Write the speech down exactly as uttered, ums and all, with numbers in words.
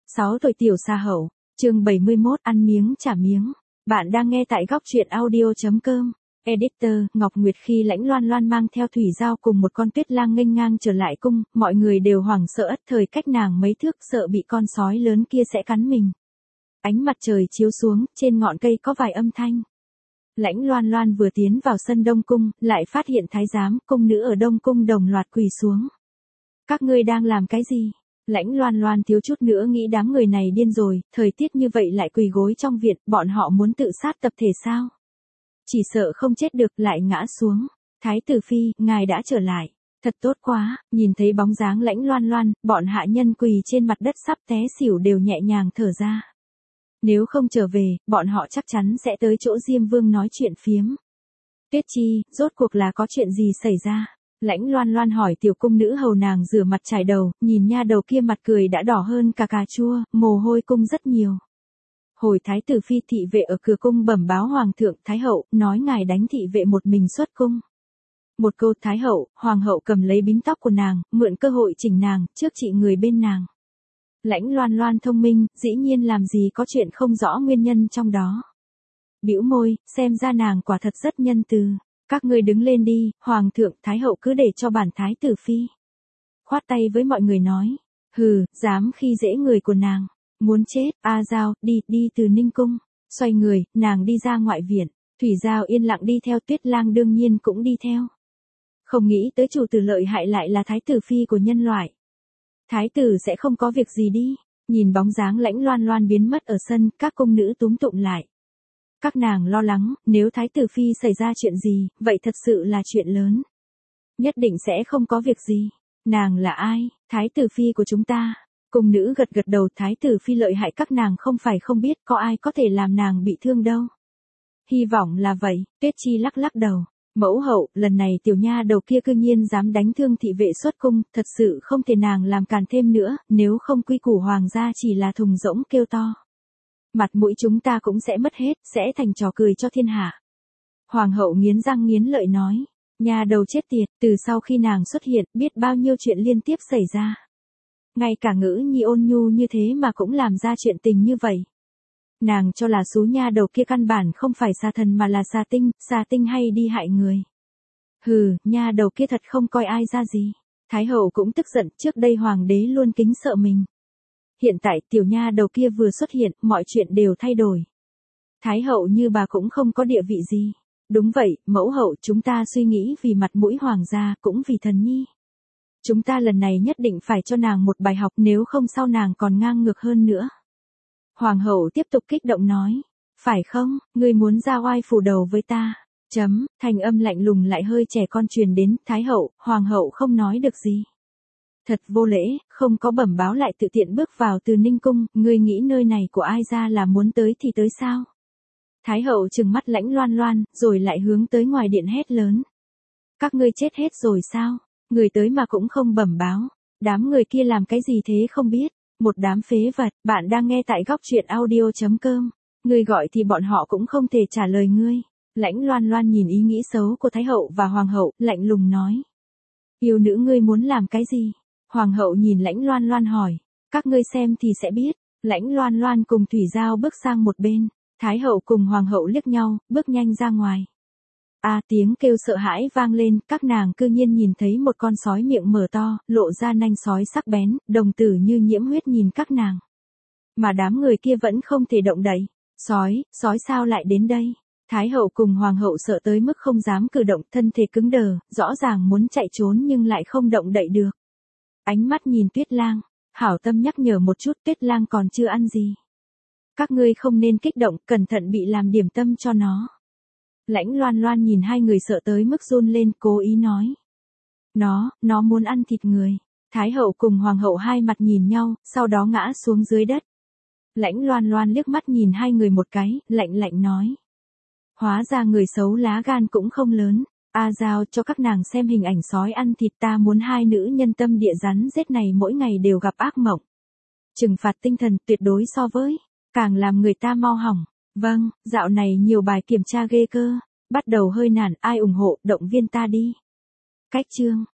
sáu tuổi tiểu sa hậu, chương bảy mươi mốt ăn miếng trả miếng. Bạn đang nghe tại góc truyện audio.com. Editor, Ngọc Nguyệt khi Lãnh Loan Loan mang theo Thủy Giao cùng một con tuyết lang nghênh ngang trở lại cung, mọi người đều hoảng sợ ất thời cách nàng mấy thước sợ bị con sói lớn kia sẽ cắn mình. Ánh mặt trời chiếu xuống, trên ngọn cây có vài âm thanh. Lãnh Loan Loan vừa tiến vào sân Đông Cung, lại phát hiện thái giám, cung nữ ở Đông Cung đồng loạt quỳ xuống. Các ngươi đang làm cái gì? Lãnh Loan Loan thiếu chút nữa nghĩ đám người này điên rồi, thời tiết như vậy lại quỳ gối trong viện, bọn họ muốn tự sát tập thể sao? Chỉ sợ không chết được, lại ngã xuống. Thái tử phi, ngài đã trở lại. Thật tốt quá, nhìn thấy bóng dáng Lãnh Loan Loan, bọn hạ nhân quỳ trên mặt đất sắp té xỉu đều nhẹ nhàng thở ra. Nếu không trở về, bọn họ chắc chắn sẽ tới chỗ Diêm Vương nói chuyện phiếm. Tuyết Chi, rốt cuộc là có chuyện gì xảy ra? Lãnh Loan Loan hỏi tiểu cung nữ hầu nàng rửa mặt chải đầu, nhìn nha đầu kia mặt cười đã đỏ hơn cả cà chua, mồ hôi cung rất nhiều. Hồi thái tử phi thị vệ ở cửa cung bẩm báo hoàng thượng thái hậu, nói ngài đánh thị vệ một mình xuất cung. Một câu thái hậu, hoàng hậu cầm lấy bím tóc của nàng, mượn cơ hội chỉnh nàng, trước trị người bên nàng. Lãnh Loan Loan thông minh, dĩ nhiên làm gì có chuyện không rõ nguyên nhân trong đó. Bĩu môi, xem ra nàng quả thật rất nhân từ. Các ngươi đứng lên đi, hoàng thượng, thái hậu cứ để cho bản thái tử phi. Khoát tay với mọi người nói, hừ, dám khi dễ người của nàng, muốn chết, A Giao, đi, đi từ Ninh Cung. Xoay người, nàng đi ra ngoại viện, Thủy Giao yên lặng đi theo, Tuyết Lang đương nhiên cũng đi theo. Không nghĩ tới chủ tử lợi hại lại là thái tử phi của nhân loại. Thái tử sẽ không có việc gì đi, nhìn bóng dáng Lãnh Loan Loan biến mất ở sân, các cung nữ túm tụm lại. Các nàng lo lắng, nếu thái tử phi xảy ra chuyện gì, vậy thật sự là chuyện lớn. Nhất định sẽ không có việc gì. Nàng là ai? Thái tử phi của chúng ta. Cung nữ gật gật đầu, thái tử phi lợi hại các nàng không phải không biết, có ai có thể làm nàng bị thương đâu. Hy vọng là vậy, Tuyết Chi lắc lắc đầu. Mẫu hậu, lần này tiểu nha đầu kia cư nhiên dám đánh thương thị vệ xuất cung, thật sự không thể nàng làm càn thêm nữa, nếu không quy củ hoàng gia chỉ là thùng rỗng kêu to. Mặt mũi chúng ta cũng sẽ mất hết, sẽ thành trò cười cho thiên hạ. Hoàng hậu nghiến răng nghiến lợi nói, nhà đầu chết tiệt, từ sau khi nàng xuất hiện, biết bao nhiêu chuyện liên tiếp xảy ra. Ngay cả ngữ nhi ôn nhu như thế mà cũng làm ra chuyện tình như vậy. Nàng cho là số nha đầu kia căn bản không phải xà thần mà là xà tinh, xà tinh hay đi hại người. Hừ, nha đầu kia thật không coi ai ra gì. Thái hậu cũng tức giận, trước đây hoàng đế luôn kính sợ mình. Hiện tại tiểu nha đầu kia vừa xuất hiện, mọi chuyện đều thay đổi. Thái hậu như bà cũng không có địa vị gì. Đúng vậy, mẫu hậu, chúng ta suy nghĩ vì mặt mũi hoàng gia, cũng vì thần nhi. Chúng ta lần này nhất định phải cho nàng một bài học, nếu không sau nàng còn ngang ngược hơn nữa. Hoàng hậu tiếp tục kích động nói, phải không, ngươi muốn ra oai phủ đầu với ta. Chấm, thành âm lạnh lùng lại hơi trẻ con truyền đến, thái hậu, hoàng hậu không nói được gì. Thật vô lễ, không có bẩm báo lại tự tiện bước vào từ Ninh Cung, ngươi nghĩ nơi này của ai ra là muốn tới thì tới sao? Thái hậu trừng mắt Lãnh Loan Loan, rồi lại hướng tới ngoài điện hét lớn. Các ngươi chết hết rồi sao? Người tới mà cũng không bẩm báo. Đám người kia làm cái gì thế không biết? Một đám phế vật, bạn đang nghe tại góc truyện audio.com. Ngươi gọi thì bọn họ cũng không thể trả lời ngươi. Lãnh Loan Loan nhìn ý nghĩ xấu của Thái hậu và Hoàng hậu, lạnh lùng nói. Yêu nữ ngươi muốn làm cái gì? Hoàng hậu nhìn Lãnh Loan Loan hỏi, các ngươi xem thì sẽ biết. Lãnh Loan Loan cùng Thủy Giao bước sang một bên, Thái hậu cùng Hoàng hậu liếc nhau, bước nhanh ra ngoài. A à, tiếng kêu sợ hãi vang lên, các nàng cư nhiên nhìn thấy một con sói miệng mở to, lộ ra nanh sói sắc bén, đồng tử như nhiễm huyết nhìn các nàng. Mà đám người kia vẫn không thể động đậy. Sói, sói sao lại đến đây? Thái hậu cùng Hoàng hậu sợ tới mức không dám cử động, thân thể cứng đờ, rõ ràng muốn chạy trốn nhưng lại không động đậy được. Ánh mắt nhìn Tuyết Lang, hảo tâm nhắc nhở một chút, Tuyết Lang còn chưa ăn gì. Các ngươi không nên kích động, cẩn thận bị làm điểm tâm cho nó. Lãnh Loan Loan nhìn hai người sợ tới mức run lên, cố ý nói. Nó, nó muốn ăn thịt người. Thái hậu cùng Hoàng hậu hai mặt nhìn nhau, sau đó ngã xuống dưới đất. Lãnh Loan Loan liếc mắt nhìn hai người một cái, lạnh lạnh nói. Hóa ra người xấu lá gan cũng không lớn. A Giao, cho các nàng xem hình ảnh sói ăn thịt, ta muốn hai nữ nhân tâm địa rắn rết này mỗi ngày đều gặp ác mộng. Trừng phạt tinh thần tuyệt đối so với, càng làm người ta mau hỏng. Vâng, dạo này nhiều bài kiểm tra ghê cơ. Bắt đầu hơi nản, ai ủng hộ, động viên ta đi. Cách chương.